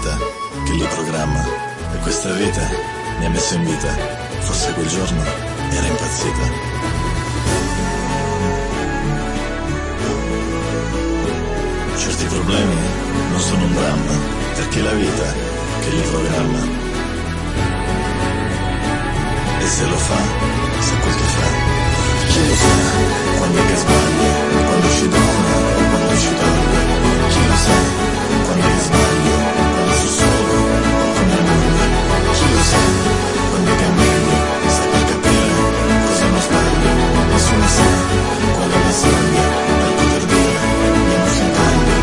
vita che li programma, e questa vita mi ha messo in vita, forse quel giorno era impazzita. Certi problemi non sono un dramma, perché è la vita che li programma. E se lo fa, sa quel che fa. Chi lo sa, quando è che sbaglia, quando ci dona o quando ci toglie. Chi lo sa, quando è che sbaglia, quando sono solo o con il mondo. Chi lo sa, quando è che è meglio, sta per capire cosa non sbaglia. Nessuno sa qual è la soglia per poter dire andiamo fin taglio.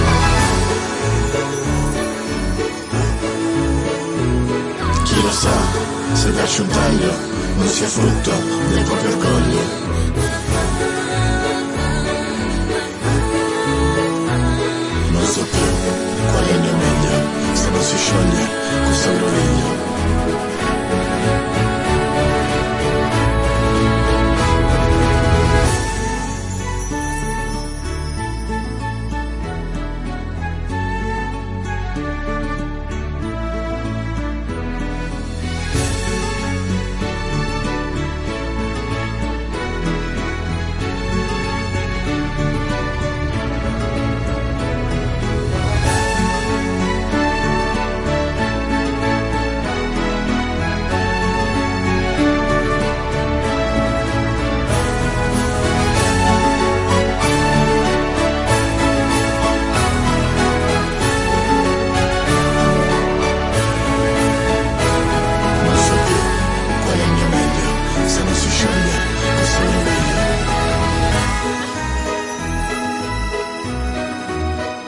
Chi lo sa, se darci un taglio non sia frutto del proprio orgoglio. Non so più qual è il mio meglio, se non si scioglie questo groviglio.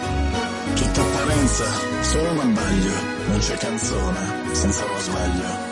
Solo un abbaglio, non c'è canzone senza uno sbaglio.